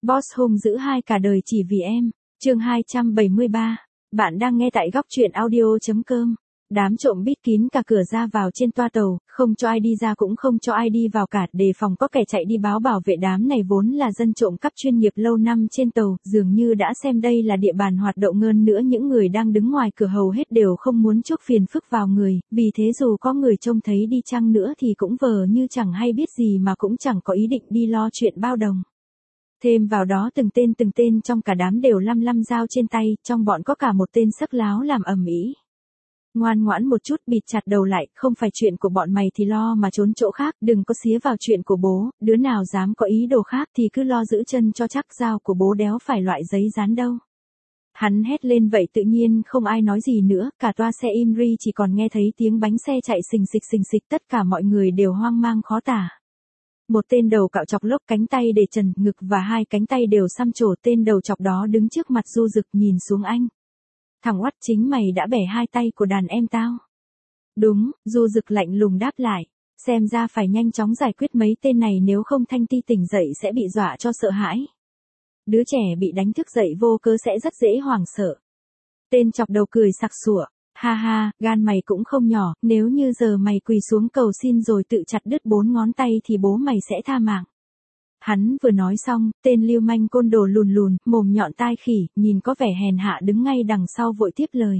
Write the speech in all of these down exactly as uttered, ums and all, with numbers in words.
Boss hung dữ hai cả đời chỉ vì em. Chương hai trăm bảy mươi ba. Bạn đang nghe tại góc truyện audio chấm com. Đám trộm bít kín cả cửa ra vào trên toa tàu, không cho ai đi ra cũng không cho ai đi vào cả, đề phòng có kẻ chạy đi báo bảo vệ. Đám này vốn là dân trộm cắp chuyên nghiệp lâu năm trên tàu, dường như đã xem đây là địa bàn hoạt động. Hơn nữa những người đang đứng ngoài cửa hầu hết đều không muốn chuốc phiền phức vào người, vì thế dù có người trông thấy đi chăng nữa thì cũng vờ như chẳng hay biết gì mà cũng chẳng có ý định đi lo chuyện bao đồng. Thêm vào đó từng tên từng tên trong cả đám đều lăm lăm dao trên tay, trong bọn có cả một tên sắc láo làm ầm ĩ. Ngoan ngoãn một chút, bịt chặt đầu lại, không phải chuyện của bọn mày thì lo mà trốn chỗ khác, đừng có xía vào chuyện của bố, đứa nào dám có ý đồ khác thì cứ lo giữ chân cho chắc, dao của bố đéo phải loại giấy dán đâu. Hắn hét lên vậy tự nhiên không ai nói gì nữa, cả toa xe im ri chỉ còn nghe thấy tiếng bánh xe chạy xình xịch xình xịch, tất cả mọi người đều hoang mang khó tả. Một tên đầu cạo chọc lốc, cánh tay để trần, ngực và hai cánh tay đều xăm trổ, tên đầu chọc đó đứng trước mặt Du Dực nhìn xuống anh. Thằng oắt, chính mày đã bẻ hai tay của đàn em tao. Đúng, Du Dực lạnh lùng đáp lại. Xem ra phải nhanh chóng giải quyết mấy tên này, nếu không Thanh Ti tỉnh dậy sẽ bị dọa cho sợ hãi. Đứa trẻ bị đánh thức dậy vô cớ sẽ rất dễ hoảng sợ. Tên chọc đầu cười sặc sụa. Ha ha, gan mày cũng không nhỏ, nếu như giờ mày quỳ xuống cầu xin rồi tự chặt đứt bốn ngón tay thì bố mày sẽ tha mạng. Hắn vừa nói xong, tên lưu manh côn đồ lùn lùn, mồm nhọn tai khỉ, nhìn có vẻ hèn hạ đứng ngay đằng sau vội tiếp lời.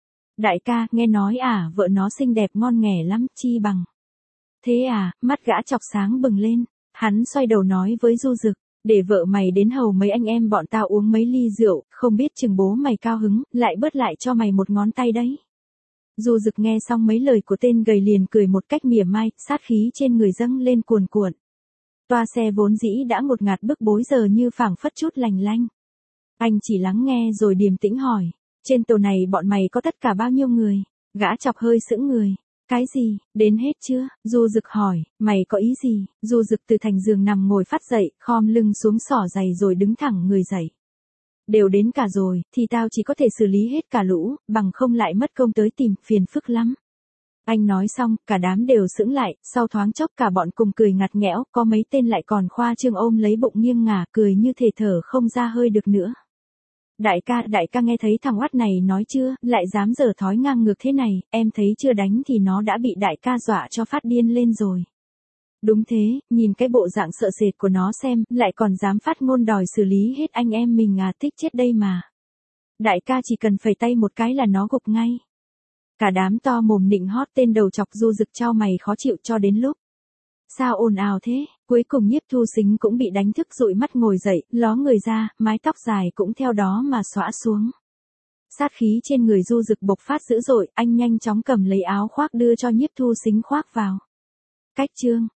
Đại ca, nghe nói à, vợ nó xinh đẹp ngon nghẻ lắm, chi bằng. Thế à, mắt gã chọc sáng bừng lên, hắn xoay đầu nói với Du Dực, để vợ mày đến hầu mấy anh em bọn tao uống mấy ly rượu, không biết chừng bố mày cao hứng, lại bớt lại cho mày một ngón tay đấy. Du Dực nghe xong mấy lời của tên gầy liền cười một cách mỉa mai, sát khí trên người dâng lên cuồn cuộn. Toa xe vốn dĩ đã ngột ngạt bức bối giờ như phảng phất chút lành lanh. Anh chỉ lắng nghe rồi điềm tĩnh hỏi, trên tàu này bọn mày có tất cả bao nhiêu người? Gã chọc hơi sững người. Cái gì, đến hết chưa? Du Dực hỏi, mày có ý gì? Du Dực từ thành giường nằm ngồi phát dậy, khom lưng xuống xỏ giày rồi đứng thẳng người dậy. Đều đến cả rồi, thì tao chỉ có thể xử lý hết cả lũ, bằng không lại mất công tới tìm, phiền phức lắm. Anh nói xong, cả đám đều sững lại, sau thoáng chốc cả bọn cùng cười ngặt nghẽo, có mấy tên lại còn khoa trương ôm lấy bụng nghiêng ngả, cười như thể thở không ra hơi được nữa. Đại ca, đại ca nghe thấy thằng oắt này nói chưa, lại dám dở thói ngang ngược thế này, em thấy chưa đánh thì nó đã bị đại ca dọa cho phát điên lên rồi. Đúng thế, nhìn cái bộ dạng sợ sệt của nó xem, lại còn dám phát ngôn đòi xử lý hết anh em mình à, thích chết đây mà. Đại ca chỉ cần phẩy tay một cái là nó gục ngay. Cả đám to mồm nịnh hót tên đầu chọc. Du Dực chau mày khó chịu cho đến lúc. Sao ồn ào thế, cuối cùng Nhiếp Thu Sính cũng bị đánh thức dụi mắt ngồi dậy, ló người ra, mái tóc dài cũng theo đó mà xõa xuống. Sát khí trên người Du Dực bộc phát dữ dội, anh nhanh chóng cầm lấy áo khoác đưa cho Nhiếp Thu Sính khoác vào. Cách chương,